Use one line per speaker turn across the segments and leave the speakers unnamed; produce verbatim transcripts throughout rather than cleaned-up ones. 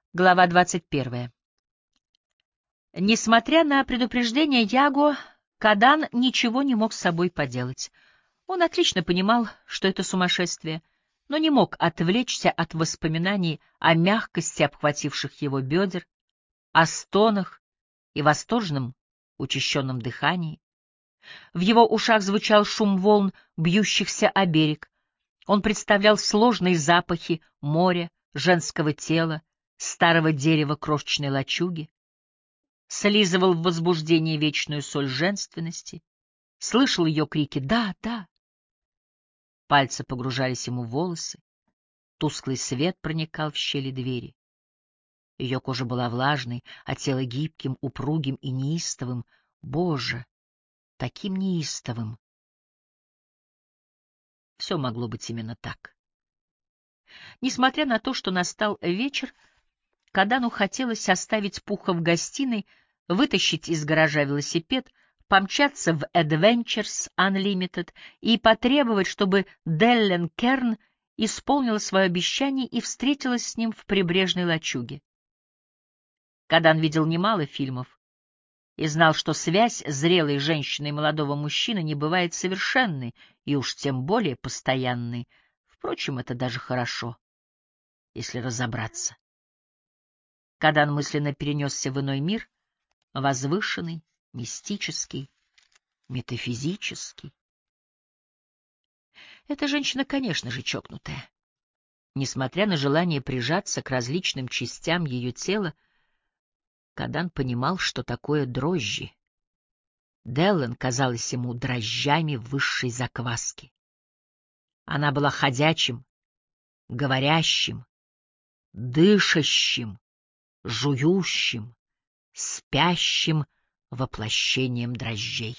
Глава двадцать первая. Несмотря на предупреждение Яго, Кадан ничего не мог с собой поделать. Он отлично понимал, что это сумасшествие, но не мог отвлечься от воспоминаний о мягкости обхвативших его бедер, о стонах и восторженном учащенном дыхании. В его ушах звучал шум волн, бьющихся о берег. Он представлял сложные запахи моря, женского тела, старого дерева крошечной лачуги, слизывал в возбуждении вечную соль женственности, слышал ее крики «да, да». Пальцы погружались ему в волосы, тусклый свет проникал в щели двери. Ее кожа была влажной, а тело гибким, упругим и неистовым. Боже, таким неистовым! Все могло быть именно так. Несмотря на то, что настал вечер, Кадану хотелось оставить Пуха в гостиной, вытащить из гаража велосипед, помчаться в Adventures Unlimited и потребовать, чтобы Деллен Керн исполнила свое обещание и встретилась с ним в прибрежной лачуге. Кадан видел немало фильмов и знал, что связь зрелой женщины и молодого мужчины не бывает совершенной и уж тем более постоянной. Впрочем, это даже хорошо, если разобраться. Кадан мысленно перенесся в иной мир, возвышенный, мистический, метафизический. Эта женщина, конечно же, чокнутая. Несмотря на желание прижаться к различным частям ее тела, Кадан понимал, что такое дрожжи. Деллен казалась ему дрожжами высшей закваски. Она была ходячим, говорящим, дышащим, жующим, спящим воплощением дрожжей.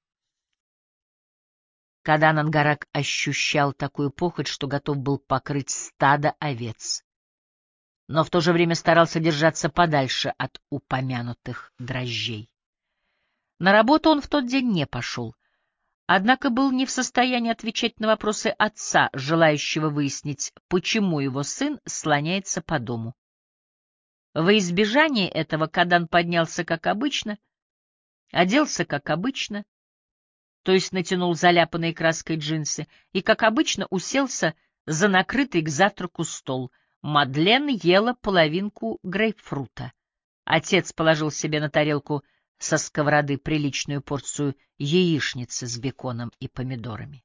Кадан Ангарак ощущал такую похоть, что готов был покрыть стадо овец, но в то же время старался держаться подальше от упомянутых дрожжей. На работу он в тот день не пошел, однако был не в состоянии отвечать на вопросы отца, желающего выяснить, почему его сын слоняется по дому. Во избежание этого Кадан поднялся как обычно, оделся как обычно, то есть натянул заляпанные краской джинсы, и, как обычно, уселся за накрытый к завтраку стол. Мадлен ела половинку грейпфрута. Отец положил себе на тарелку со сковороды приличную порцию яичницы с беконом и помидорами.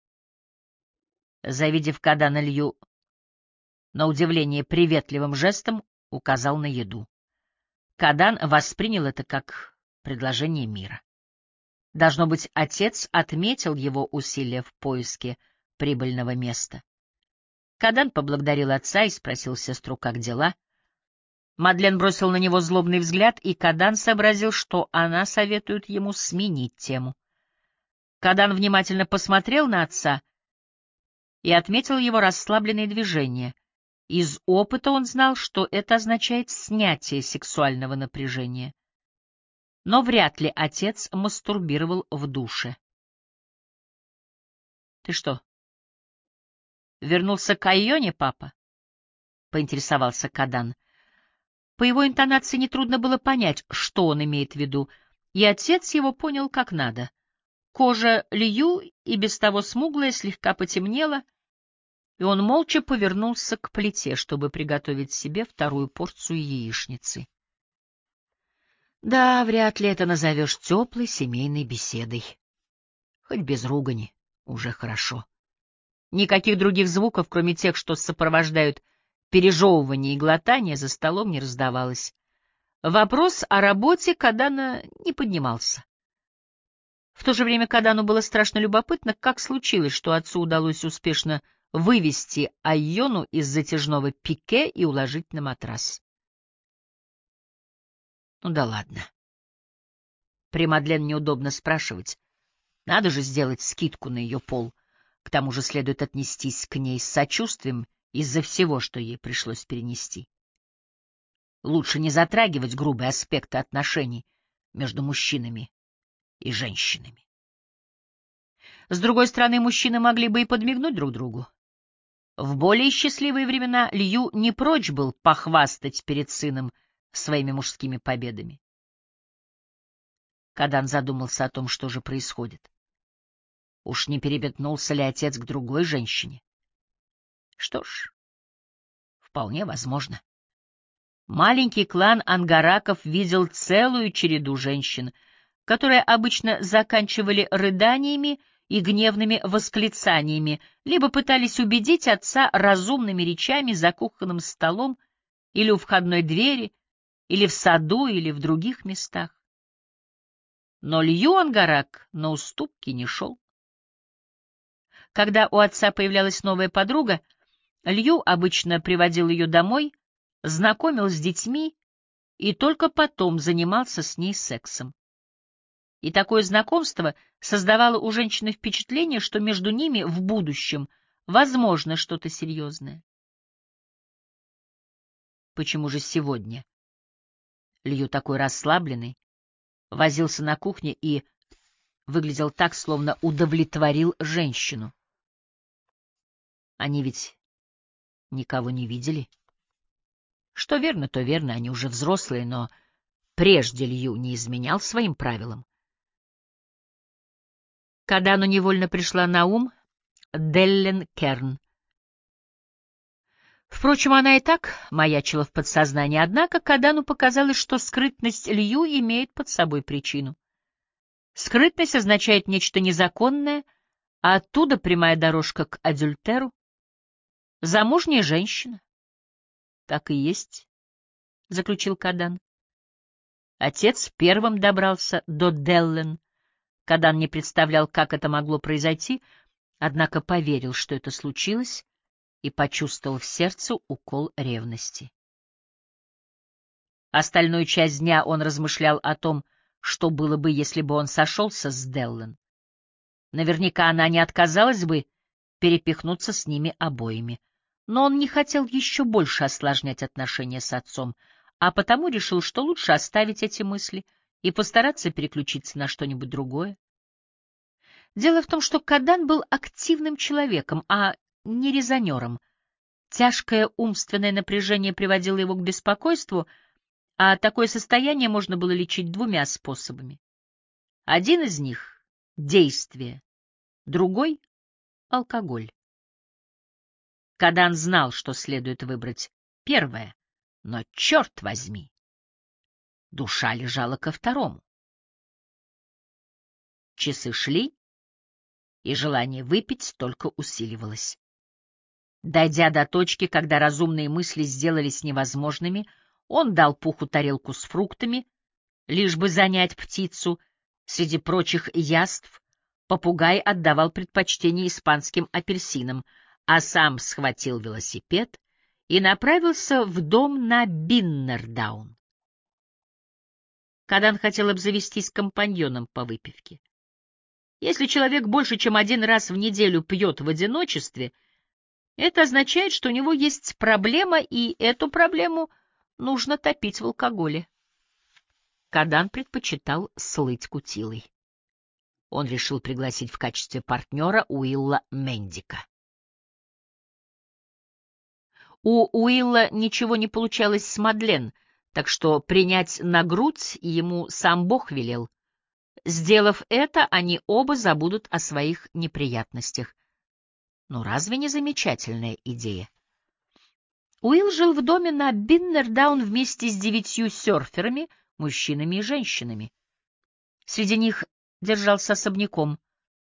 Завидев Кадана, Лью, на удивление приветливым жестом указал на еду. Кадан воспринял это как предложение мира. Должно быть, отец отметил его усилия в поиске прибыльного места. Кадан поблагодарил отца и спросил сестру, как дела. Мадлен бросил на него злобный взгляд, и Кадан сообразил, что она советует ему сменить тему. Кадан внимательно посмотрел на отца и отметил его расслабленные движения. Из опыта он знал, что это означает снятие сексуального напряжения. Но вряд ли отец мастурбировал в душе. — Ты что, вернулся к Айоне, папа? — поинтересовался Кадан. По его интонации нетрудно было понять, что он имеет в виду, и отец его понял как надо. Кожа Лью, и без того смуглая, слегка потемнела, и он молча повернулся к плите, чтобы приготовить себе вторую порцию яичницы. Да, вряд ли это назовешь теплой семейной беседой. Хоть без ругани, уже хорошо. Никаких других звуков, кроме тех, что сопровождают пережевывание и глотание, за столом не раздавалось. Вопрос о работе Кадана не поднимался. В то же время Кадану было страшно любопытно, как случилось, что отцу удалось успешно вывести Айону из затяжного пике и уложить на матрас. Ну да ладно. При Мадлен неудобно спрашивать. Надо же сделать скидку на ее пол. К тому же следует отнестись к ней с сочувствием из-за всего, что ей пришлось перенести. Лучше не затрагивать грубые аспекты отношений между мужчинами и женщинами. С другой стороны, мужчины могли бы и подмигнуть друг другу. В более счастливые времена Лью не прочь был похвастать перед сыном своими мужскими победами. Кадан задумался о том, что же происходит. Уж не переметнулся ли отец к другой женщине? Что ж, вполне возможно. Маленький клан ангараков видел целую череду женщин, которые обычно заканчивали рыданиями и гневными восклицаниями, либо пытались убедить отца разумными речами за кухонным столом или у входной двери, или в саду, или в других местах. Но Лью Ангарак на уступки не шел. Когда у отца появлялась новая подруга, Лью обычно приводил ее домой, знакомил с детьми и только потом занимался с ней сексом. И такое знакомство создавало у женщины впечатление, что между ними в будущем возможно что-то серьезное. Почему же сегодня Лью такой расслабленный, возился на кухне и выглядел так, словно удовлетворил женщину? Они ведь никого не видели. Что верно, то верно, они уже взрослые, но прежде Лью не изменял своим правилам. Кадану невольно пришла на ум Деллен Керн. Впрочем, она и так маячила в подсознании, однако Кадану показалось, что скрытность Лью имеет под собой причину. Скрытность означает нечто незаконное, а оттуда прямая дорожка к адюльтеру. Замужняя женщина. Так и есть, — заключил Кадан. Отец первым добрался до Деллен. Кадан не представлял, как это могло произойти, однако поверил, что это случилось, и почувствовал в сердце укол ревности. Остальную часть дня он размышлял о том, что было бы, если бы он сошелся с Деллен. Наверняка она не отказалась бы перепихнуться с ними обоими. Но он не хотел еще больше осложнять отношения с отцом, а потому решил, что лучше оставить эти мысли и постараться переключиться на что-нибудь другое. Дело в том, что Кадан был активным человеком, а не резонером. Тяжкое умственное напряжение приводило его к беспокойству, а такое состояние можно было лечить двумя способами. Один из них — действие, другой — алкоголь. Кадан знал, что следует выбрать первое, но, черт возьми, душа лежала ко второму. Часы шли, и желание выпить только усиливалось. Дойдя до точки, когда разумные мысли сделались невозможными, он дал Пуху тарелку с фруктами, лишь бы занять птицу. Среди прочих яств попугай отдавал предпочтение испанским апельсинам, а сам схватил велосипед и направился в дом на Биннердаун. Кадан хотел обзавестись компаньоном по выпивке. Если человек больше, чем один раз в неделю пьет в одиночестве, это означает, что у него есть проблема, и эту проблему нужно топить в алкоголе. Кадан предпочитал слыть кутилой. Он решил пригласить в качестве партнера Уилла Мендика. У Уилла ничего не получалось с Мадлен, так что принять на грудь ему сам Бог велел. Сделав это, они оба забудут о своих неприятностях. Ну, разве не замечательная идея? Уилл жил в доме на Биннердаун вместе с девятью серферами, мужчинами и женщинами. Среди них держался особняком.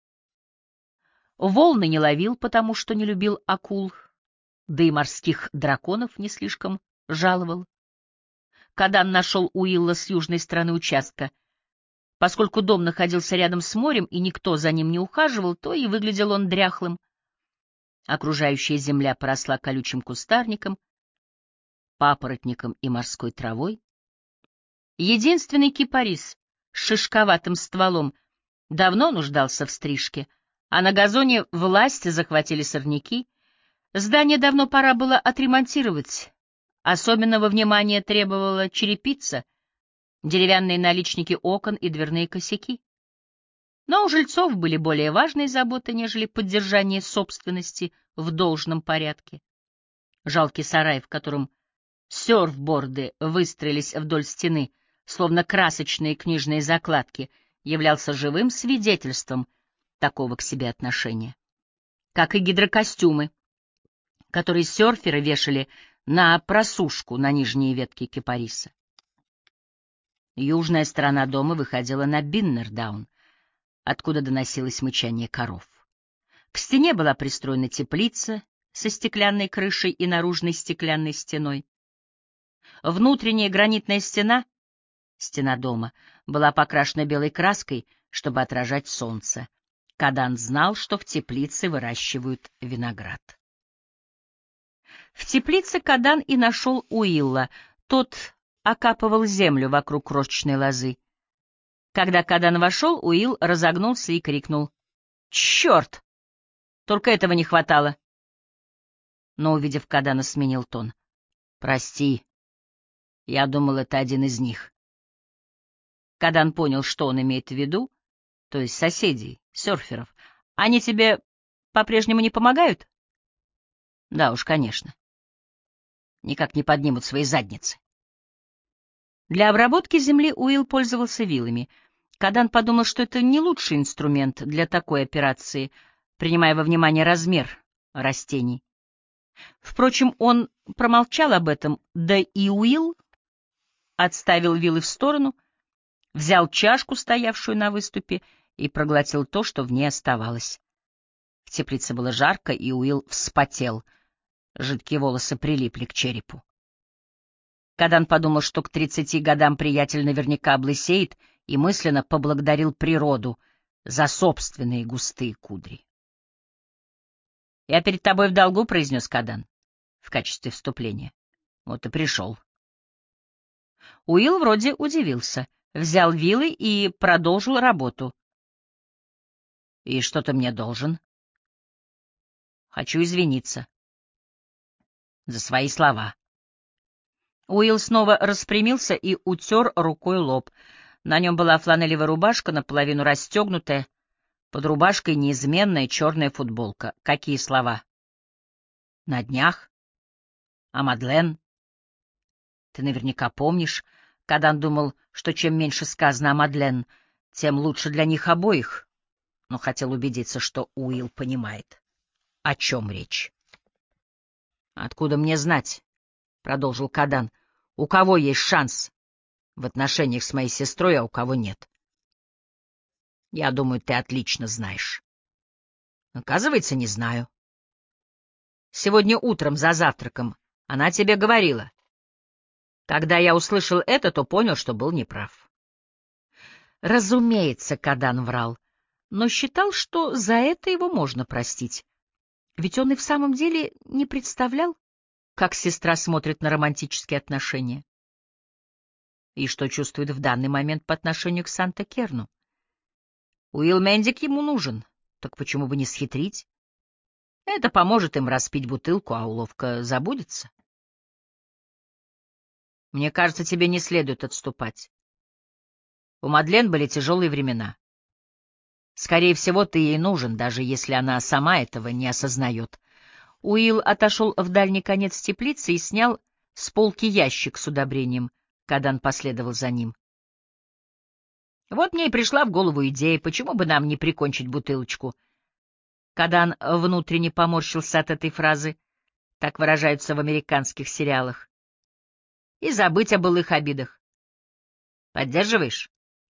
Волны не ловил, потому что не любил акул, да и морских драконов не слишком жаловал. Кадан нашел Уилла с южной стороны участка. Поскольку дом находился рядом с морем и никто за ним не ухаживал, то и выглядел он дряхлым. Окружающая земля поросла колючим кустарником, папоротником и морской травой. Единственный кипарис с шишковатым стволом давно нуждался в стрижке, а на газоне власти захватили сорняки. Здание давно пора было отремонтировать. Особенного внимания требовала черепица, деревянные наличники окон и дверные косяки. Но у жильцов были более важные заботы, нежели поддержание собственности в должном порядке. Жалкий сарай, в котором сёрфборды выстроились вдоль стены, словно красочные книжные закладки, являлся живым свидетельством такого к себе отношения. Как и гидрокостюмы, которые сёрферы вешали на просушку на нижние ветки кипариса. Южная сторона дома выходила на Биннердаун, откуда доносилось мычание коров. К стене была пристроена теплица со стеклянной крышей и наружной стеклянной стеной. Внутренняя гранитная стена, стена дома, была покрашена белой краской, чтобы отражать солнце. Кадан знал, что в теплице выращивают виноград. В теплице Кадан и нашел Уилла. Тот окапывал землю вокруг крошечной лозы. Когда Кадан вошел, Уилл разогнулся и крикнул: «Черт! Только этого не хватало!» Но, увидев Кадана, сменил тон. «Прости, я думал, это один из них». Кадан понял, что он имеет в виду, то есть соседей, серферов. «Они тебе по-прежнему не помогают?» «Да уж, конечно. Никак не поднимут свои задницы». Для обработки земли Уилл пользовался вилами. Кадан подумал, что это не лучший инструмент для такой операции, принимая во внимание размер растений. Впрочем, он промолчал об этом, да и Уилл отставил вилы в сторону, взял чашку, стоявшую на выступе, и проглотил то, что в ней оставалось. В теплице было жарко, и Уилл вспотел. Жидкие волосы прилипли к черепу. Кадан подумал, что к тридцати годам приятель наверняка облысеет, и мысленно поблагодарил природу за собственные густые кудри. «Я перед тобой в долгу», — произнес Кадан в качестве вступления. «Вот и пришел». Уилл вроде удивился, взял вилы и продолжил работу. «И что ты мне должен?» «Хочу извиниться за свои слова». Уилл снова распрямился и утер рукой лоб. На нем была фланелевая рубашка, наполовину расстегнутая, под рубашкой неизменная черная футболка. Какие слова? На днях? А Мадлен? Ты наверняка помнишь. Кадан думал, что чем меньше сказано о Мадлен, тем лучше для них обоих, но хотел убедиться, что Уилл понимает, о чем речь. «Откуда мне знать?» — продолжил Кадан. «У кого есть шанс в отношениях с моей сестрой, а у кого нет? Я думаю, ты отлично знаешь». Оказывается, не знаю. Сегодня утром за завтраком она тебе говорила. Когда я услышал это, то понял, что был неправ. Разумеется, Кадан врал, но считал, что за это его можно простить. Ведь он и в самом деле не представлял, как сестра смотрит на романтические отношения и что чувствует в данный момент по отношению к Санта-Керну. Уилл Мендик ему нужен, так почему бы не схитрить? Это поможет им распить бутылку, а уловка забудется. Мне кажется, тебе не следует отступать. У Мадлен были тяжелые времена. Скорее всего, ты ей нужен, даже если она сама этого не осознает. Уилл отошел в дальний конец теплицы и снял с полки ящик с удобрением. Кадан последовал за ним. Вот мне и пришла в голову идея, почему бы нам не прикончить бутылочку. Кадан внутренне поморщился от этой фразы, так выражаются в американских сериалах, и забыть о былых обидах. Поддерживаешь?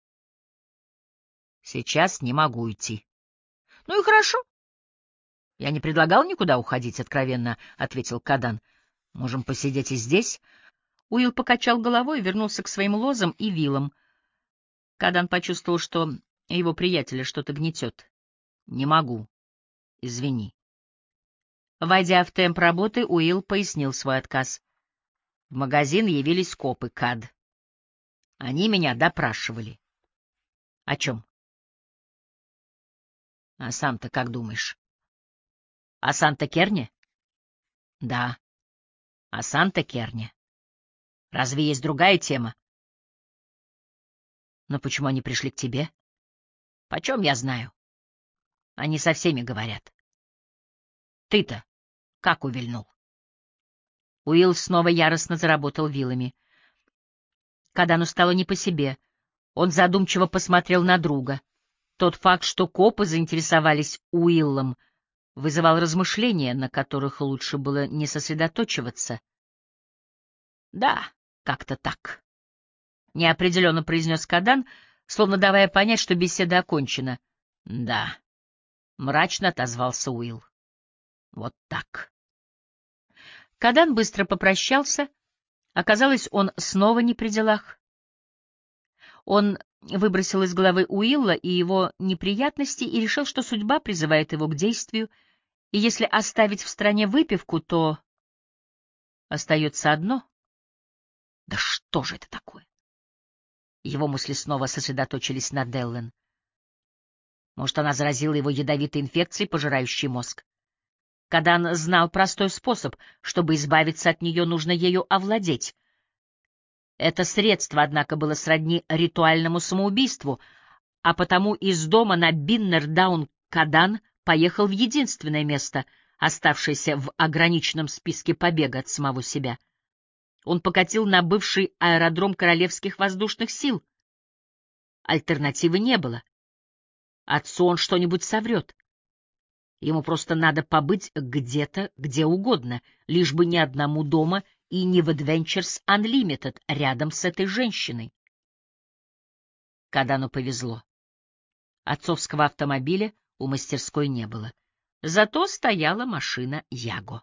Сейчас не могу уйти. Ну и хорошо. Я не предлагал никуда уходить, откровенно ответил Кадан. Можем посидеть и здесь. Уилл покачал головой и вернулся к своим лозам и вилам. Кадан почувствовал, что его приятеля что-то гнетет. Не могу. Извини. Войдя в темп работы, Уилл пояснил свой отказ. В магазин явились копы, Кад. Они меня допрашивали. О чем? А сам-то как думаешь? О Санта-Керне? Да, о Санта-Керне. Разве есть другая тема? Но почему они пришли к тебе? Почем я знаю? Они со всеми говорят. Ты-то Как увильнул? Уилл снова яростно заработал вилами. Кадану стало не по себе. Он задумчиво посмотрел на друга. Тот факт, что копы заинтересовались Уиллом, вызывал размышления, на которых лучше было не сосредоточиваться. — Да, как-то так, — неопределенно произнес Кадан, словно давая понять, что беседа окончена. — Да, — мрачно отозвался Уилл. — Вот так. Кадан быстро попрощался. Оказалось, он снова не при делах. Он выбросил из головы Уилла и его неприятности и решил, что судьба призывает его к действию, и если оставить в стороне выпивку, то остается одно. Да что же это такое? Его мысли снова сосредоточились на Деллен. Может, она заразила его ядовитой инфекцией, пожирающей мозг? Кадан знал простой способ. Чтобы избавиться от нее, нужно ею овладеть. Это средство, однако, было сродни ритуальному самоубийству, а потому из дома на Биннердаун Кадан поехал в единственное место, оставшееся в ограниченном списке побега от самого себя. Он покатил на бывший аэродром Королевских воздушных сил. Альтернативы не было. Отцу он что-нибудь соврет. Ему просто надо побыть где-то, где угодно, лишь бы ни одному дома и не в Adventures Unlimited рядом с этой женщиной. Кадану повезло. Отцовского автомобиля у мастерской не было. Зато стояла машина Яго.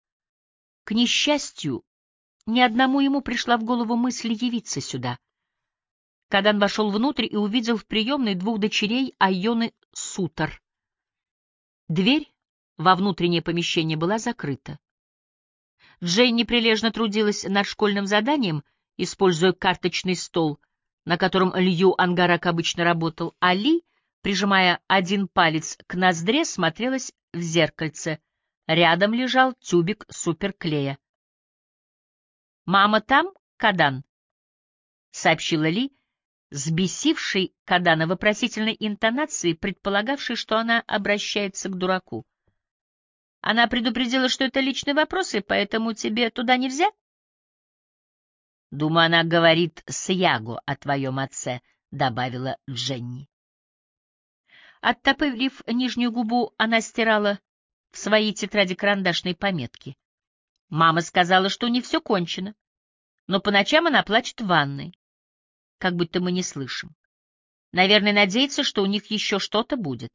К несчастью, ни одному ему пришла в голову мысль явиться сюда. Кадан вошел внутрь и увидел в приемной двух дочерей Айоны Сутар. Дверь во внутреннее помещение была закрыта. Джейни прилежно трудилась над школьным заданием, используя карточный стол, на котором Лью Ангарак обычно работал, а Ли, прижимая один палец к ноздре, смотрелась в зеркальце. Рядом лежал тюбик суперклея. «Мама там, Кадан?» — сообщила Ли, сбесившей Кадана вопросительной интонацией, предполагавшей, что она обращается к дураку. «Она предупредила, что это личные вопросы, поэтому тебе туда нельзя?» «Думаю, она говорит с Яго о твоем отце», — добавила Дженни. Оттопырив нижнюю губу, она стирала в своей тетради карандашные пометки. Мама сказала, что у них все кончено, но по ночам она плачет в ванной, как будто мы не слышим. Наверное, надеется, что у них еще что-то будет.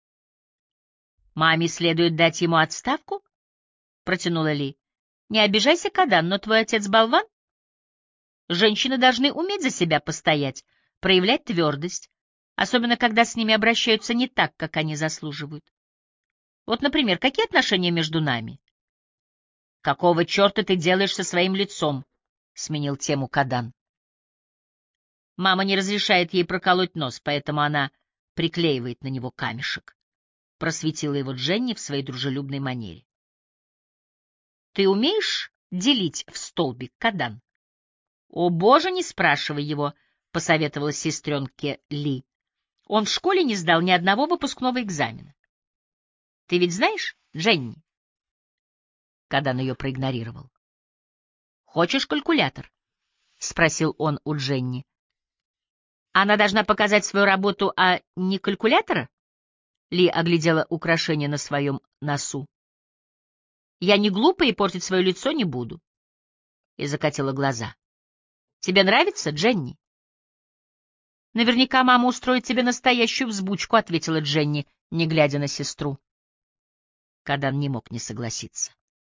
«Маме следует дать ему отставку?» — протянула Ли. «Не обижайся, Кадан, но твой отец болван. Женщины должны уметь за себя постоять, проявлять твердость, особенно когда с ними обращаются не так, как они заслуживают. Вот, например, какие отношения между нами?» «Какого черта ты делаешь со своим лицом?» — сменил тему Кадан. Мама не разрешает ей проколоть нос, поэтому она приклеивает на него камешек. Просветила его Дженни в своей дружелюбной манере. «Ты умеешь делить в столбик, Кадан?» «О, боже, не спрашивай его», — посоветовала сестренке Ли. «Он в школе не сдал ни одного выпускного экзамена. Ты ведь знаешь, Дженни?» Кадан ее проигнорировал. «Хочешь калькулятор?» — спросил он у Дженни. «Она должна показать свою работу, а не калькулятора?» Ли оглядела украшение на своем носу. «Я не глупая и портить свое лицо не буду». И закатила глаза. «Тебе нравится, Дженни?» «Наверняка мама устроит тебе настоящую взбучку», — ответила Дженни, не глядя на сестру. Кадан не мог не согласиться.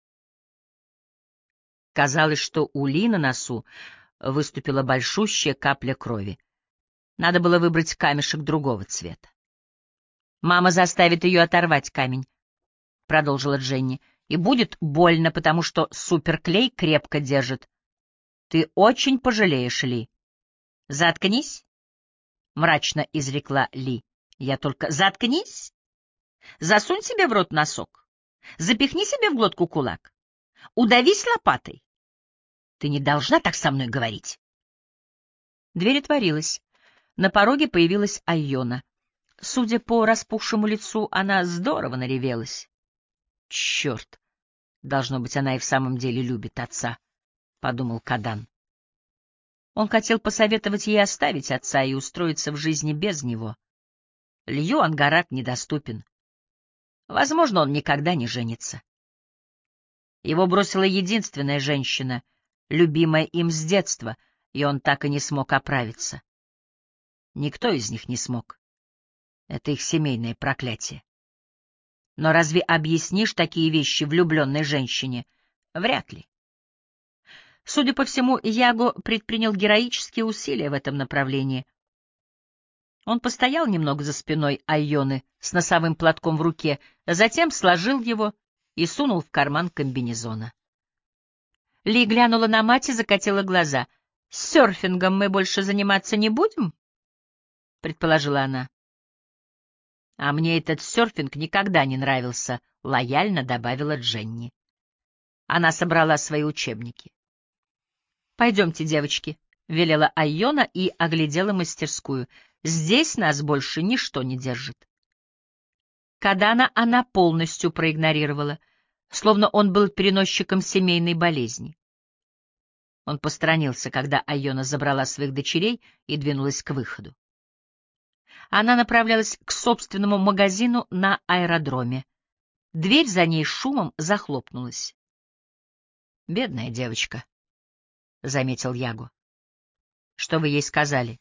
Казалось, что у Ли на носу выступила большущая капля крови. Надо было выбрать камешек другого цвета. «Мама заставит ее оторвать камень», — продолжила Дженни, — «и будет больно, потому что суперклей крепко держит. Ты очень пожалеешь, Ли». «Заткнись», — мрачно изрекла Ли. «Я только... Заткнись! Засунь себе в рот носок. Запихни себе в глотку кулак. Удавись лопатой. Ты не должна так со мной говорить». Дверь отворилась. На пороге появилась Айона. Судя по распухшему лицу, она здорово наревелась. Черт! Должно быть, она и в самом деле любит отца, — подумал Кадан. Он хотел посоветовать ей оставить отца и устроиться в жизни без него. Лью Ангарак недоступен. Возможно, он никогда не женится. Его бросила единственная женщина, любимая им с детства, и он так и не смог оправиться. Никто из них не смог. Это их семейное проклятие. Но разве объяснишь такие вещи влюбленной женщине? Вряд ли. Судя по всему, Яго предпринял героические усилия в этом направлении. Он постоял немного за спиной Айоны с носовым платком в руке, затем сложил его и сунул в карман комбинезона. Ли глянула на мать и закатила глаза. — С серфингом мы больше заниматься не будем? — предположила она. — А мне этот серфинг никогда не нравился, — лояльно добавила Дженни. Она собрала свои учебники. — Пойдемте, девочки, — велела Айона и оглядела мастерскую. — Здесь нас больше ничто не держит. Кадана она полностью проигнорировала, словно он был переносчиком семейной болезни. Он посторонился, когда Айона забрала своих дочерей и двинулась к выходу. Она направлялась к собственному магазину на аэродроме. Дверь за ней шумом захлопнулась. — Бедная девочка, — заметил Яго. — Что вы ей сказали?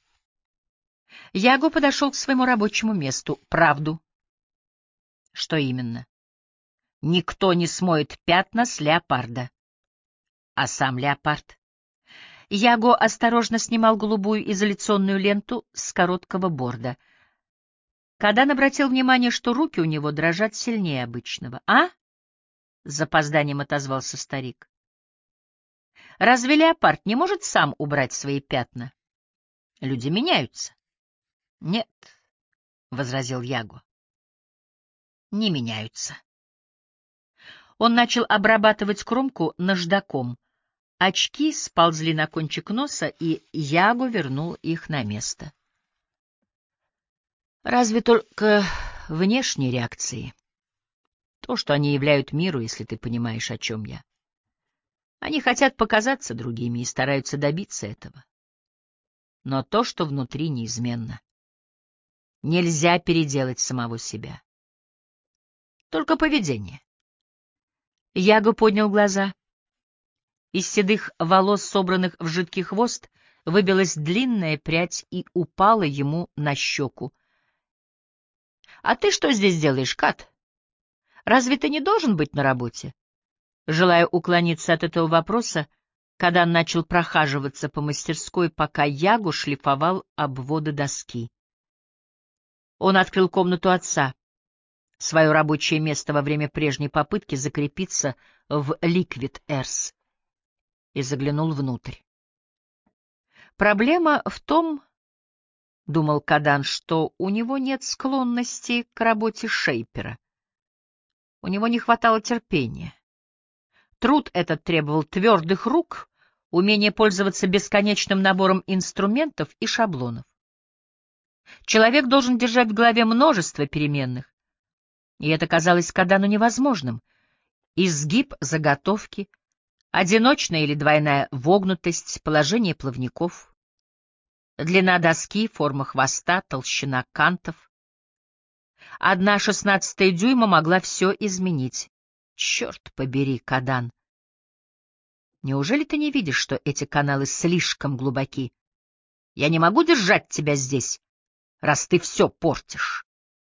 Яго подошел к своему рабочему месту. — Правду. — Что именно? — Никто не смоет пятна с леопарда. — А сам леопард? Яго осторожно снимал голубую изоляционную ленту с короткого борда. Кадан обратил внимание, что руки у него дрожат сильнее обычного. — А? — с запозданием отозвался старик. — Разве леопард не может сам убрать свои пятна? Люди меняются. — Нет, — возразил Яго. — Не меняются. Он начал обрабатывать кромку наждаком. Очки сползли на кончик носа, и Яго вернул их на место. Разве только внешние реакции. То, что они являют миру, если ты понимаешь, о чем я. Они хотят показаться другими и стараются добиться этого. Но то, что внутри, неизменно. Нельзя переделать самого себя. Только поведение. Яго поднял глаза. Из седых волос, собранных в жидкий хвост, выбилась длинная прядь и упала ему на щеку. — А ты что здесь делаешь, Кат? Разве ты не должен быть на работе? Желая уклониться от этого вопроса, Кадан начал прохаживаться по мастерской, пока Яго шлифовал обводы доски. Он открыл комнату отца, свое рабочее место во время прежней попытки закрепиться в Liquid Earth, и заглянул внутрь. Проблема в том, — думал Кадан, — что у него нет склонности к работе шейпера. У него не хватало терпения. Труд этот требовал твердых рук, умения пользоваться бесконечным набором инструментов и шаблонов. Человек должен держать в голове множество переменных, и это казалось Кадану невозможным. Изгиб заготовки, одиночная или двойная вогнутость, положение плавников, длина доски, форма хвоста, толщина кантов. Одна шестнадцатая дюйма могла все изменить. Черт побери, Кадан! Неужели ты не видишь, что эти каналы слишком глубоки? Я не могу держать тебя здесь, раз ты все портишь.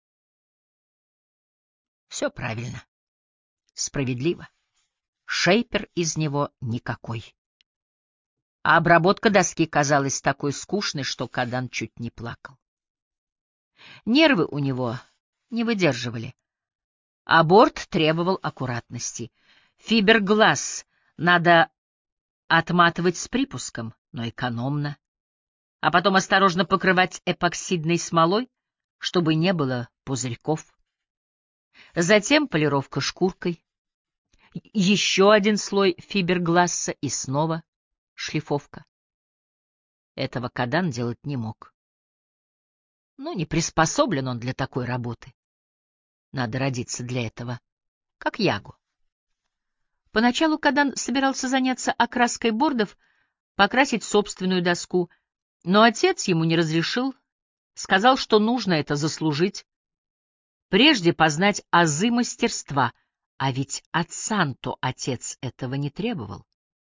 Все правильно. Справедливо. Шейпер из него никакой. А обработка доски казалась такой скучной, что Кадан чуть не плакал. Нервы у него не выдерживали. А борт требовал аккуратности. Фибергласс надо отматывать с припуском, но экономно. А потом осторожно покрывать эпоксидной смолой, чтобы не было пузырьков. Затем полировка шкуркой. Еще один слой фибергласса и снова шлифовка. Этого Кадан делать не мог. Ну, не приспособлен он для такой работы. Надо родиться для этого, как Яго. Поначалу Кадан собирался заняться окраской бордов, покрасить собственную доску, но отец ему не разрешил, сказал, что нужно это заслужить, прежде познать азы мастерства, а ведь от Санто отец этого не требовал.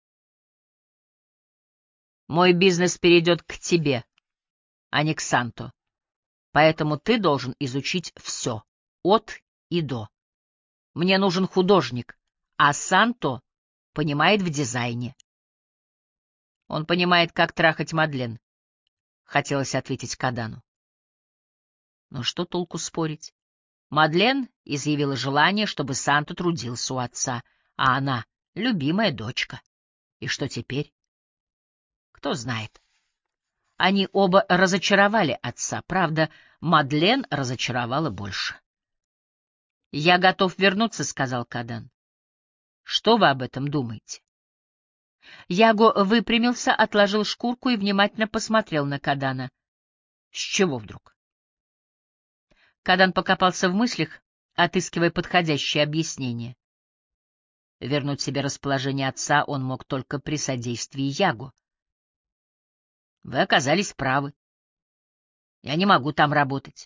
«Мой бизнес перейдет к тебе, а не к Санто, поэтому ты должен изучить все, от и до. Мне нужен художник, а Санто понимает в дизайне. Он понимает, как трахать Мадлен», — хотелось ответить Кадану. Но что толку спорить? Мадлен изъявила желание, чтобы Санто трудился у отца, а она — любимая дочка. И что теперь? Кто знает. Они оба разочаровали отца, правда, Мадлен разочаровала больше. «Я готов вернуться», — сказал Кадан. «Что вы об этом думаете?» Яго выпрямился, отложил шкурку и внимательно посмотрел на Кадана. «С чего вдруг?» Кадан покопался в мыслях, отыскивая подходящее объяснение. Вернуть себе расположение отца он мог только при содействии Яго. «Вы оказались правы. Я не могу там работать.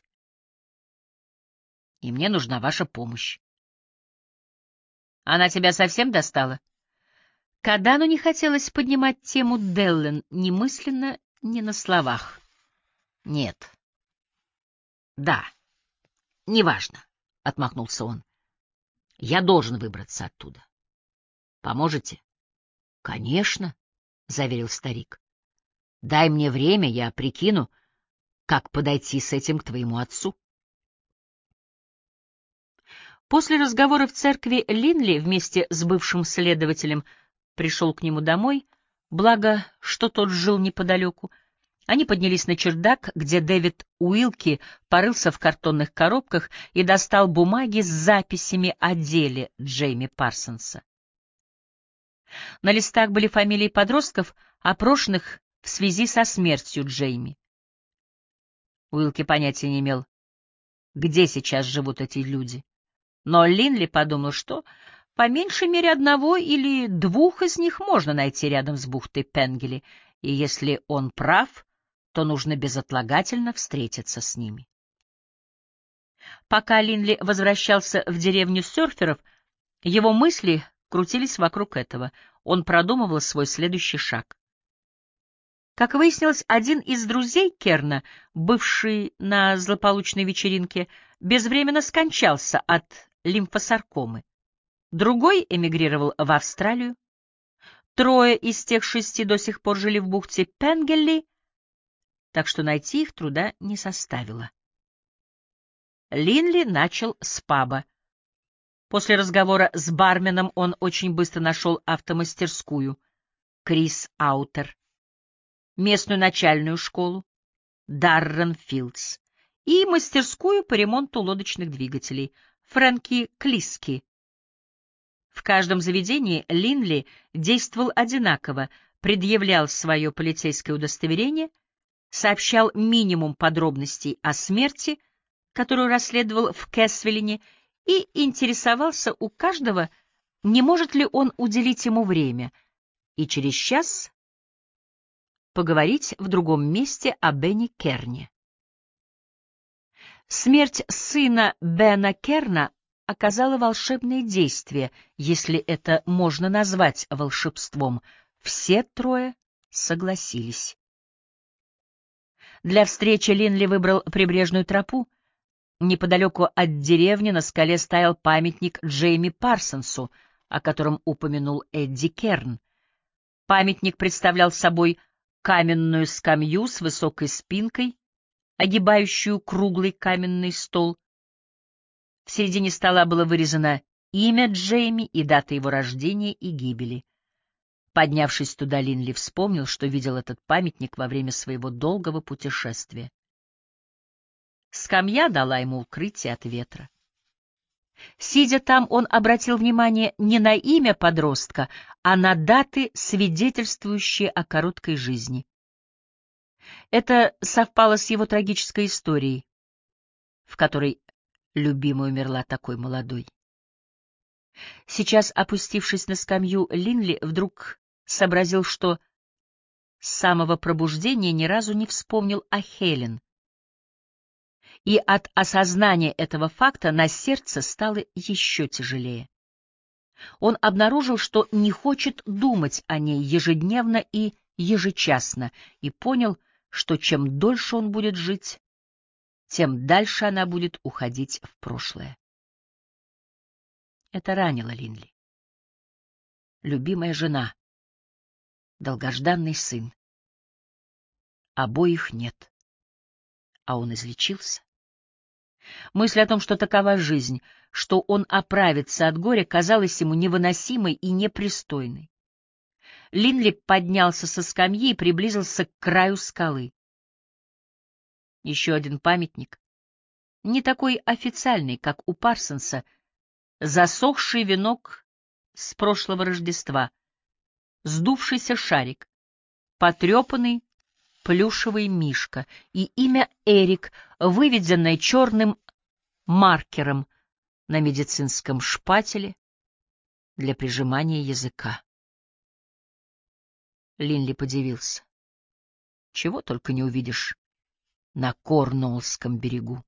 И мне нужна ваша помощь». «Она тебя совсем достала?» Кадану не хотелось поднимать тему Деллен ни мысленно, ни на словах. «Нет. Да. Неважно», — отмахнулся он. «Я должен выбраться оттуда. Поможете?» «Конечно», — заверил старик. «Дай мне время, я прикину, как подойти с этим к твоему отцу». После разговора в церкви Линли вместе с бывшим следователем пришел к нему домой, благо, что тот жил неподалеку. Они поднялись на чердак, где Дэвид Уилки порылся в картонных коробках и достал бумаги с записями о деле Джейми Парсонса. На листах были фамилии подростков, опрошенных в связи со смертью Джейми. Уилки понятия не имел, где сейчас живут эти люди. Но Линли подумал, что по меньшей мере одного или двух из них можно найти рядом с бухтой Пенгели, и если он прав, то нужно безотлагательно встретиться с ними. Пока Линли возвращался в деревню серферов, его мысли крутились вокруг этого. Он продумывал свой следующий шаг. Как выяснилось, один из друзей Керна, бывший на злополучной вечеринке, безвременно скончался от лимфосаркомы. Другой эмигрировал в Австралию. Трое из тех шести до сих пор жили в бухте Пенгелли, так что найти их труда не составило. Линли начал с паба. После разговора с барменом он очень быстро нашел автомастерскую Крис Аутер, местную начальную школу Даррен Филдс и мастерскую по ремонту лодочных двигателей Фрэнки Клиски. В каждом заведении Линли действовал одинаково, предъявлял свое полицейское удостоверение, сообщал минимум подробностей о смерти, которую расследовал в Кэсвиллине, и интересовался у каждого, не может ли он уделить ему время, и через час поговорить в другом месте о Бене Керне. Смерть сына Бена Керна оказала волшебное действие, если это можно назвать волшебством. Все трое согласились. Для встречи Линли выбрал прибрежную тропу. Неподалеку от деревни на скале стоял памятник Джейми Парсонсу, о котором упомянул Эдди Керн. Памятник представлял собой каменную скамью с высокой спинкой, огибающую круглый каменный стол. В середине стола было вырезано имя Джейми и дата его рождения и гибели. Поднявшись туда, Линли вспомнил, что видел этот памятник во время своего долгого путешествия. Скамья дала ему укрытие от ветра. Сидя там, он обратил внимание не на имя подростка, а на даты, свидетельствующие о короткой жизни. Это совпало с его трагической историей, в которой любимая умерла такой молодой. Сейчас, опустившись на скамью, Линли вдруг сообразил, что с самого пробуждения ни разу не вспомнил о Хелен. И от осознания этого факта на сердце стало еще тяжелее. Он обнаружил, что не хочет думать о ней ежедневно и ежечасно, и понял, что чем дольше он будет жить, тем дальше она будет уходить в прошлое. Это ранило Линли. Любимая жена, долгожданный сын. Обоих нет, а он излечился. Мысль о том, что такова жизнь, что он оправится от горя, казалась ему невыносимой и непристойной. Линли поднялся со скамьи и приблизился к краю скалы. Еще один памятник, не такой официальный, как у Парсонса, засохший венок с прошлого Рождества, сдувшийся шарик, потрепанный плюшевый мишка и имя Эрик, выведенное черным маркером на медицинском шпателе для прижимания языка. Линли подивился. Чего только не увидишь на Корнуоллском берегу.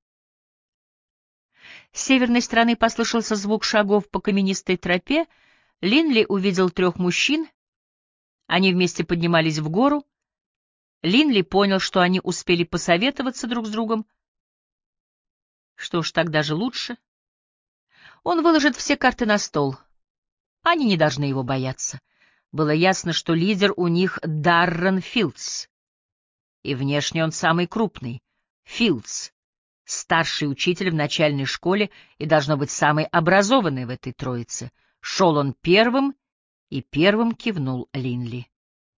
С северной стороны послышался звук шагов по каменистой тропе. Линли увидел трех мужчин. Они вместе поднимались в гору. Линли понял, что они успели посоветоваться друг с другом. Что ж, так даже лучше. Он выложит все карты на стол. Они не должны его бояться. Было ясно, что лидер у них Даррен Филдс. И внешне он самый крупный. Филдс, старший учитель в начальной школе и, должно быть, самый образованный в этой троице. Шел он первым, и первым кивнул Линли.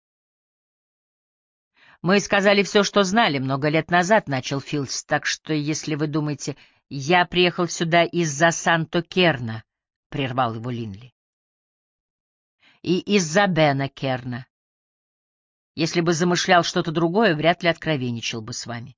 «Мы сказали все, что знали много лет назад», — начал Филдс, «так что, если вы думаете, я приехал сюда из-за Санто-Керна», — прервал его Линли. «И из-за Бена Керна. Если бы замышлял что-то другое, вряд ли откровенничал бы с вами».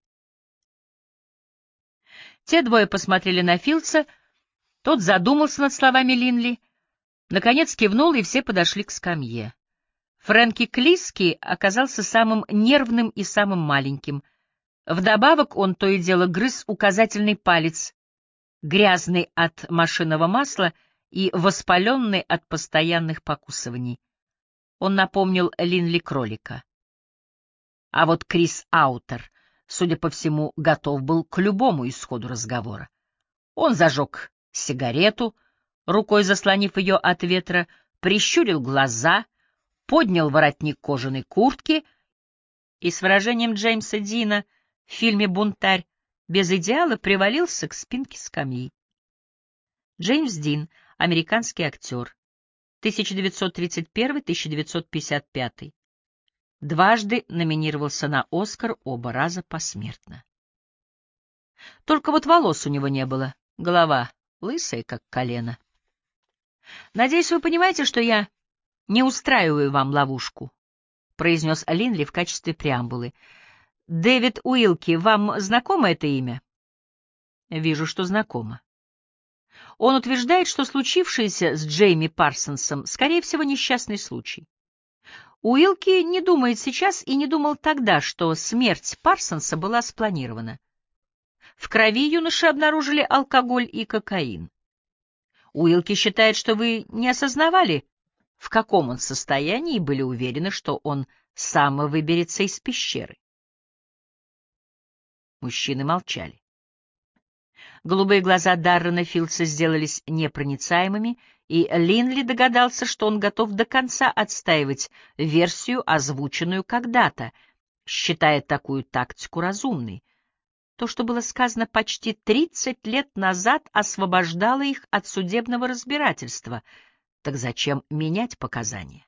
Те двое посмотрели на Филдса, тот задумался над словами Линли, наконец кивнул, и все подошли к скамье. Фрэнки Клиски оказался самым нервным и самым маленьким. Вдобавок он то и дело грыз указательный палец, грязный от машинного масла и воспаленный от постоянных покусываний. Он напомнил Линли кролика. А вот Крис Аутер, судя по всему, готов был к любому исходу разговора. Он зажег сигарету, рукой заслонив ее от ветра, прищурил глаза, поднял воротник кожаной куртки и с выражением Джеймса Дина в фильме «Бунтарь» без идеала привалился к спинке скамьи. Джеймс Дин, американский актер, тысяча девятьсот тридцать первый — тысяча девятьсот пятьдесят пятый. Дважды номинировался на «Оскар», оба раза посмертно. Только вот волос у него не было, голова лысая, как колено. «Надеюсь, вы понимаете, что я не устраиваю вам ловушку», — произнес Линли в качестве преамбулы. «Дэвид Уилки, вам знакомо это имя?» «Вижу, что знакомо». Он утверждает, что случившееся с Джейми Парсонсом, скорее всего, несчастный случай. Уилки не думает сейчас и не думал тогда, что смерть Парсонса была спланирована. В крови юноши обнаружили алкоголь и кокаин. Уилки считает, что вы не осознавали, в каком он состоянии, и были уверены, что он сам выберется из пещеры. Мужчины молчали. Голубые глаза Даррена Филдса сделались непроницаемыми, и Линли догадался, что он готов до конца отстаивать версию, озвученную когда-то, считая такую тактику разумной. То, что было сказано почти тридцать лет назад, освобождало их от судебного разбирательства. Так зачем менять показания?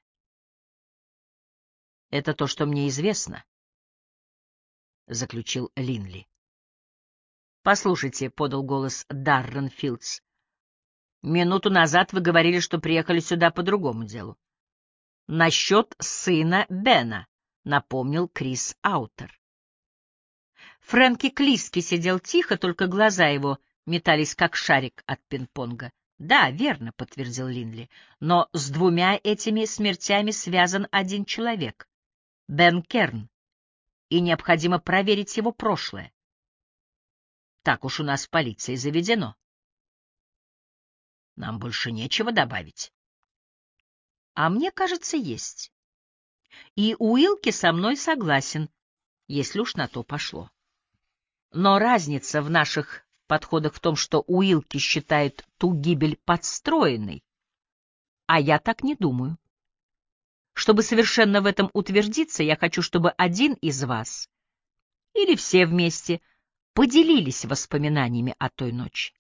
«Это то, что мне известно», — заключил Линли. «Послушайте», — подал голос Даррен Филдс, — «минуту назад вы говорили, что приехали сюда по другому делу». «Насчет сына Бена», — напомнил Крис Аутер. Фрэнки Клиски сидел тихо, только глаза его метались, как шарик от пинг-понга. Да, верно, — подтвердил Линли, — но с двумя этими смертями связан один человек — Бен Керн, и необходимо проверить его прошлое. Так уж у нас в полиции заведено. Нам больше нечего добавить. А мне кажется, есть. И Уилки со мной согласен, если уж на то пошло. Но разница в наших подходах в том, что Уилки считает ту гибель подстроенной, а я так не думаю. Чтобы совершенно в этом утвердиться, я хочу, чтобы один из вас, или все вместе, поделились воспоминаниями о той ночи.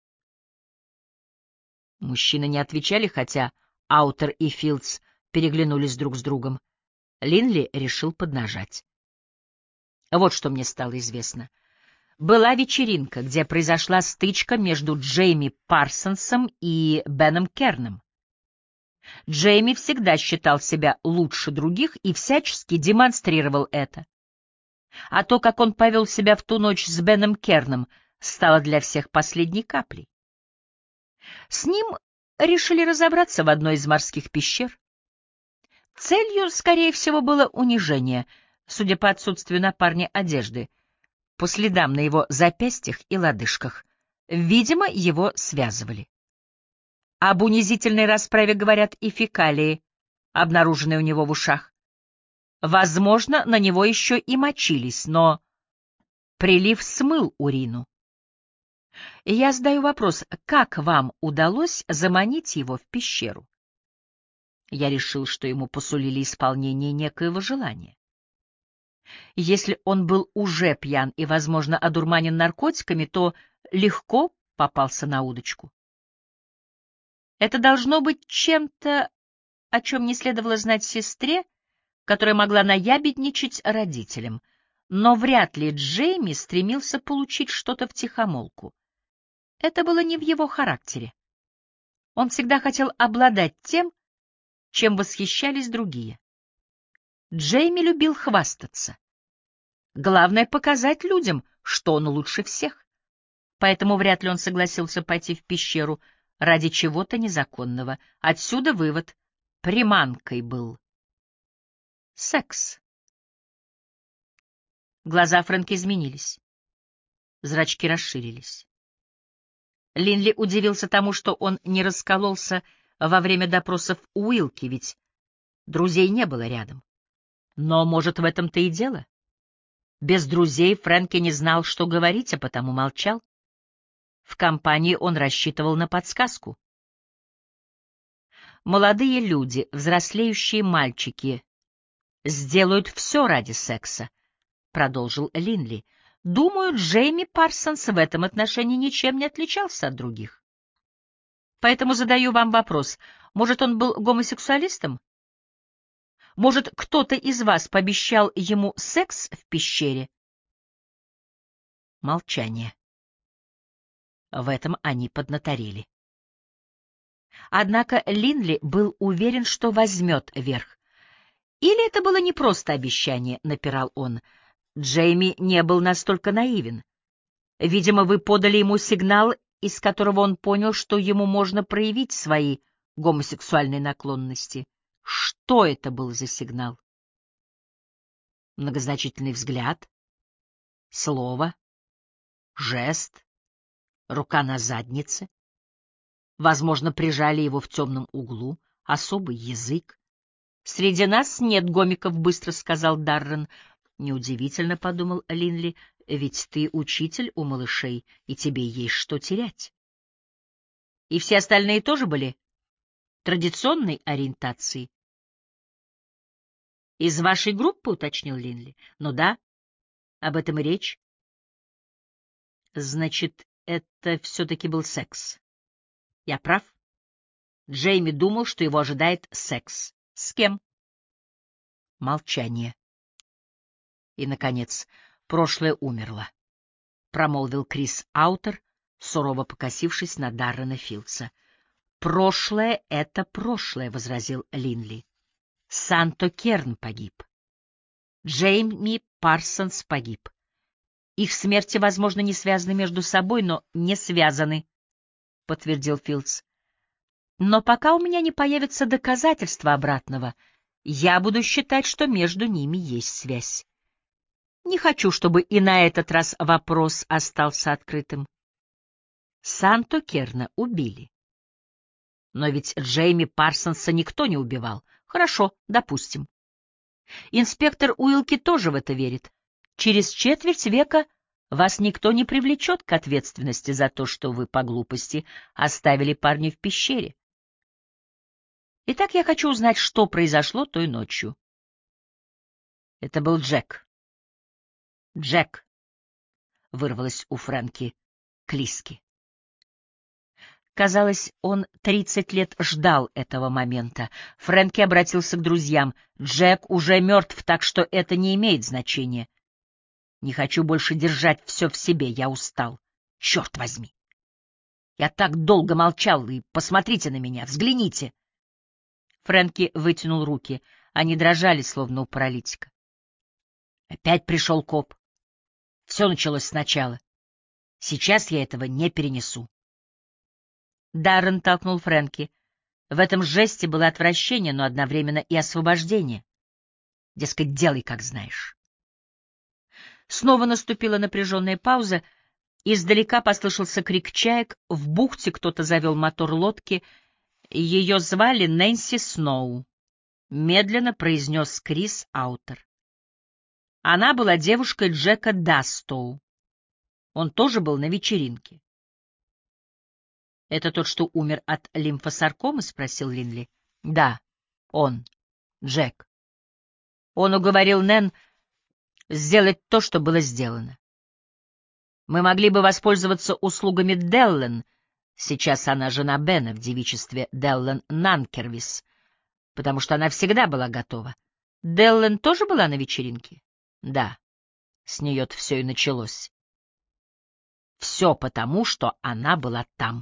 Мужчины не отвечали, хотя Аутер и Филдс переглянулись друг с другом. Линли решил поднажать. Вот что мне стало известно. Была вечеринка, где произошла стычка между Джейми Парсонсом и Беном Керном. Джейми всегда считал себя лучше других и всячески демонстрировал это. А то, как он повел себя в ту ночь с Беном Керном, стало для всех последней каплей. С ним решили разобраться в одной из морских пещер. Целью, скорее всего, было унижение, судя по отсутствию на парне одежды, по следам на его запястьях и лодыжках. Видимо, его связывали. Об унизительной расправе говорят и фекалии, обнаруженные у него в ушах. Возможно, на него еще и мочились, но прилив смыл урину. И я задаю вопрос, как вам удалось заманить его в пещеру? Я решил, что ему посулили исполнение некоего желания. Если он был уже пьян и, возможно, одурманен наркотиками, то легко попался на удочку. Это должно быть чем-то, о чем не следовало знать сестре, которая могла наябедничать родителям, но вряд ли Джейми стремился получить что-то втихомолку. Это было не в его характере. Он всегда хотел обладать тем, чем восхищались другие. Джейми любил хвастаться. Главное — показать людям, что он лучше всех. Поэтому вряд ли он согласился пойти в пещеру ради чего-то незаконного. Отсюда вывод — приманкой был секс. Глаза Фрэнка изменились. Зрачки расширились. Линли удивился тому, что он не раскололся во время допросов Уилки, ведь друзей не было рядом. Но, может, в этом-то и дело? Без друзей Фрэнки не знал, что говорить, а потому молчал. В компании он рассчитывал на подсказку. Молодые люди, взрослеющие мальчики, сделают все ради секса, — продолжил Линли. Думаю, Джейми Парсонс в этом отношении ничем не отличался от других. Поэтому задаю вам вопрос. Может, он был гомосексуалистом? Может, кто-то из вас пообещал ему секс в пещере? Молчание. В этом они поднаторели. Однако Линли был уверен, что возьмет верх. Или это было не просто обещание, напирал он. Джейми не был настолько наивен. Видимо, вы подали ему сигнал, из которого он понял, что ему можно проявить свои гомосексуальные наклонности. Что это был за сигнал? Многозначительный взгляд, слово, жест, рука на заднице. Возможно, прижали его в темном углу, особый язык. «Среди нас нет гомиков», — быстро сказал Даррен. «Неудивительно», — подумал Линли, — «ведь ты учитель у малышей, и тебе есть что терять». «И все остальные тоже были традиционной ориентации?» «Из вашей группы», — уточнил Линли. «Ну да, об этом и речь». «Значит, это все-таки был секс. Я прав?» Джейми думал, что его ожидает секс. С кем? Молчание. И, наконец, прошлое умерло, — промолвил Крис Аутер, сурово покосившись на Даррена Филдса. «Прошлое — это прошлое», — возразил Линли. «Санто Керн погиб. Джейми Парсонс погиб. Их смерти, возможно, не связаны между собой, но не связаны», — подтвердил Филдс. Но пока у меня не появится доказательства обратного, я буду считать, что между ними есть связь. Не хочу, чтобы и на этот раз вопрос остался открытым. Санто Керна убили. Но ведь Джейми Парсонса никто не убивал. Хорошо, допустим. Инспектор Уилки тоже в это верит. Через четверть века вас никто не привлечет к ответственности за то, что вы по глупости оставили парня в пещере. Итак, я хочу узнать, что произошло той ночью. Это был Джек. Джек, вырвалось у Фрэнки Клиски. Казалось, он тридцать лет ждал этого момента. Фрэнки обратился к друзьям. Джек уже мертв, так что это не имеет значения. Не хочу больше держать все в себе, я устал. Черт возьми! Я так долго молчал, и посмотрите на меня, взгляните. Фрэнки вытянул руки. Они дрожали, словно у паралитика. Опять пришел коп. Все началось сначала. Сейчас я этого не перенесу. Даррен толкнул Фрэнки. В этом жесте было отвращение, но одновременно и освобождение. Дескать, делай, как знаешь. Снова наступила напряженная пауза. Издалека послышался крик чаек. В бухте кто-то завел мотор лодки. Ее звали Нэнси Сноу. Медленно произнес Крис Аутер. Она была девушкой Джека Дастоу. Он тоже был на вечеринке. — Это тот, что умер от лимфосаркомы? — спросил Линли. — Да, он, Джек. Он уговорил Нэн сделать то, что было сделано. Мы могли бы воспользоваться услугами Деллен, сейчас она жена Бена в девичестве Деллен Нанкервис, потому что она всегда была готова. Деллен тоже была на вечеринке? Да, с нее-то все и началось. Все потому, что она была там.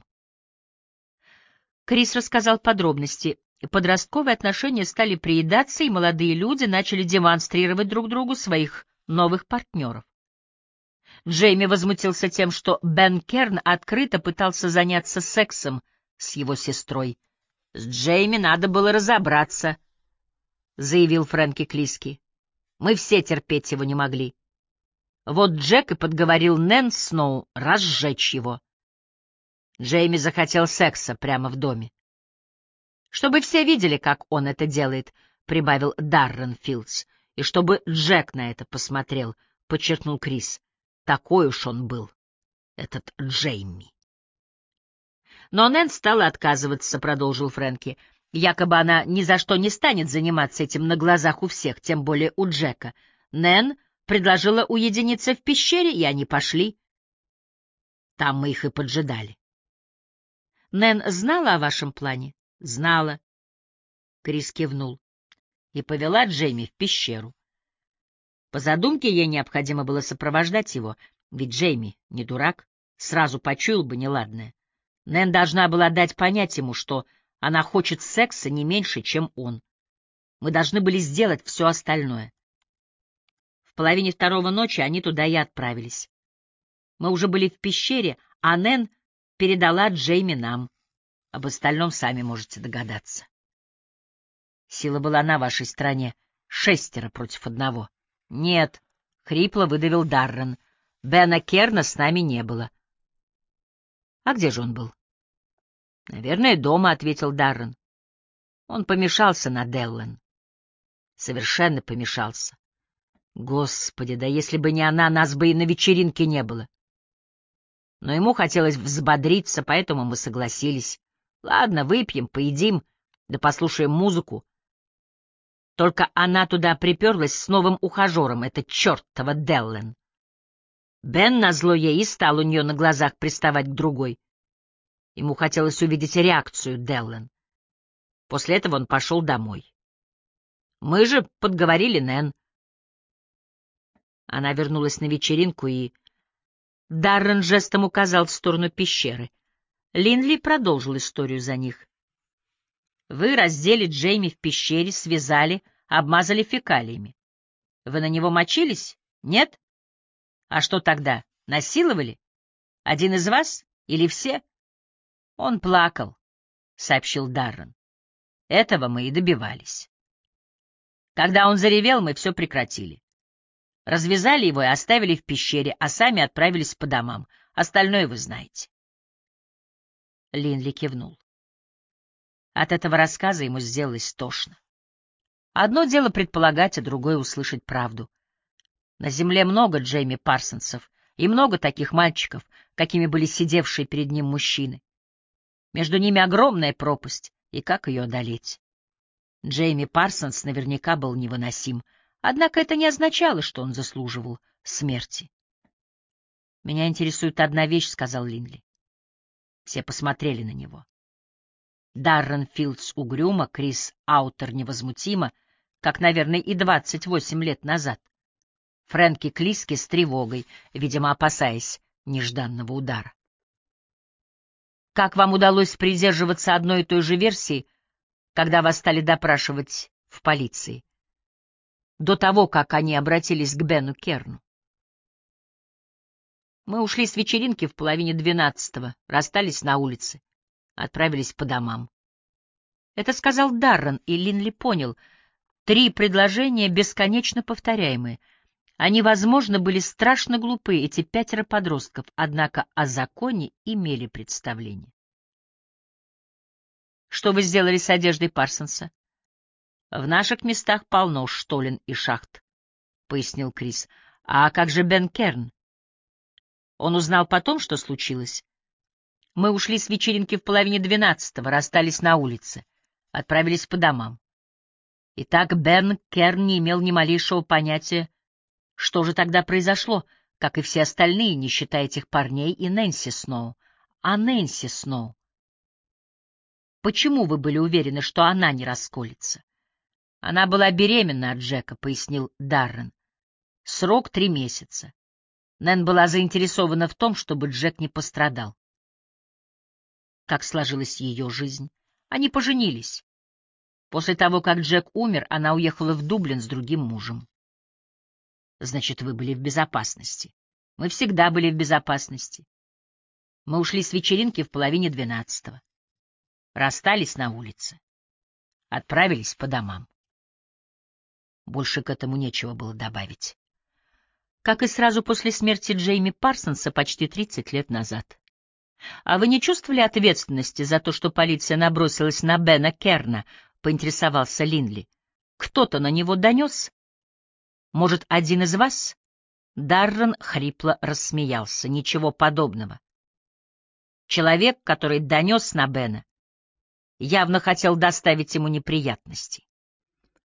Крис рассказал подробности. Подростковые отношения стали приедаться, и молодые люди начали демонстрировать друг другу своих новых партнеров. Джейми возмутился тем, что Бен Керн открыто пытался заняться сексом с его сестрой. — С Джейми надо было разобраться, — заявил Фрэнки Клиски. — Мы все терпеть его не могли. Вот Джек и подговорил Нэн Сноу разжечь его. Джейми захотел секса прямо в доме. — Чтобы все видели, как он это делает, — прибавил Даррен Филдс. — И чтобы Джек на это посмотрел, — подчеркнул Крис. Такой уж он был, этот Джейми. Но Нэн стала отказываться, — продолжил Фрэнки. Якобы она ни за что не станет заниматься этим на глазах у всех, тем более у Джека. Нэн предложила уединиться в пещере, и они пошли. Там мы их и поджидали. Нэн знала о вашем плане? Знала. Крис кивнул. И повела Джейми в пещеру. По задумке ей необходимо было сопровождать его, ведь Джейми не дурак, сразу почуял бы неладное. Нэн должна была дать понять ему, что она хочет секса не меньше, чем он. Мы должны были сделать все остальное. В половине второго ночи они туда и отправились. Мы уже были в пещере, а Нэн передала Джейми нам. Об остальном сами можете догадаться. Сила была на вашей стороне. Шестеро против одного. Нет, — хрипло выдавил Даррен. Бена Керна с нами не было. А где же он был? — Наверное, дома, — ответил Даррен. Он помешался на Деллен. Совершенно помешался. Господи, да если бы не она, нас бы и на вечеринке не было. Но ему хотелось взбодриться, поэтому мы согласились. Ладно, выпьем, поедим, да послушаем музыку. Только она туда приперлась с новым ухажером, это чертова Деллен. Бен назло ей и стал у нее на глазах приставать к другой. Ему хотелось увидеть реакцию Деллен. После этого он пошел домой. Мы же подговорили Нэн. Она вернулась на вечеринку и... Даррен жестом указал в сторону пещеры. Линли продолжил историю за них. Вы раздели Джейми в пещере, связали, обмазали фекалиями. Вы на него мочились? Нет? А что тогда, насиловали? Один из вас или все? Он плакал. сообщил Даррен. Этого мы и добивались. Когда он заревел, мы все прекратили. Развязали его и оставили в пещере, а сами отправились по домам. Остальное вы знаете. Линли кивнул. От этого рассказа ему сделалось тошно. Одно дело предполагать, а другое — услышать правду. На земле много Джейми Парсонсов и много таких мальчиков, какими были сидевшие перед ним мужчины. Между ними огромная пропасть, и как ее одолеть? Джейми Парсонс наверняка был невыносим, однако это не означало, что он заслуживал смерти. «Меня интересует одна вещь», — сказал Линли. Все посмотрели на него. Даррен Филдс угрюмо, Крис Аутер невозмутимо, как, наверное, и двадцать восемь лет назад. Фрэнки Клиски с тревогой, видимо, опасаясь нежданного удара. «Как вам удалось придерживаться одной и той же версии, когда вас стали допрашивать в полиции, до того, как они обратились к Бену Керну?» «Мы ушли с вечеринки в половине двенадцатого, расстались на улице, отправились по домам». Это сказал Даррен, и Линли понял. Три предложения бесконечно повторяемые. Они, возможно, были страшно глупы, эти пятеро подростков, однако о законе имели представление. «Что вы сделали с одеждой Парсонса?» «В наших местах полно штолен и шахт», — пояснил Крис. «А как же Бен Керн?» Он узнал потом, что случилось. Мы ушли с вечеринки в половине двенадцатого, расстались на улице, отправились по домам. Итак, Бен Керн не имел ни малейшего понятия, что же тогда произошло, как и все остальные, не считая этих парней и Нэнси Сноу. А Нэнси Сноу? Почему вы были уверены, что она не расколется? Она была беременна от Джека, — пояснил Даррен. Срок три месяца. Нэн была заинтересована в том, чтобы Джек не пострадал. Как сложилась ее жизнь? Они поженились. После того, как Джек умер, она уехала в Дублин с другим мужем. Значит, вы были в безопасности. Мы всегда были в безопасности. Мы ушли с вечеринки в половине двенадцатого. Расстались на улице. Отправились по домам. Больше к этому нечего было добавить. Как и сразу после смерти Джейми Парсонса почти тридцать лет назад. А вы не чувствовали ответственности за то, что полиция набросилась на Бена Керна, поинтересовался Линли. Кто-то на него донес? Может, один из вас? Даррен хрипло рассмеялся. Ничего подобного. Человек, который донес на Бена, явно хотел доставить ему неприятности.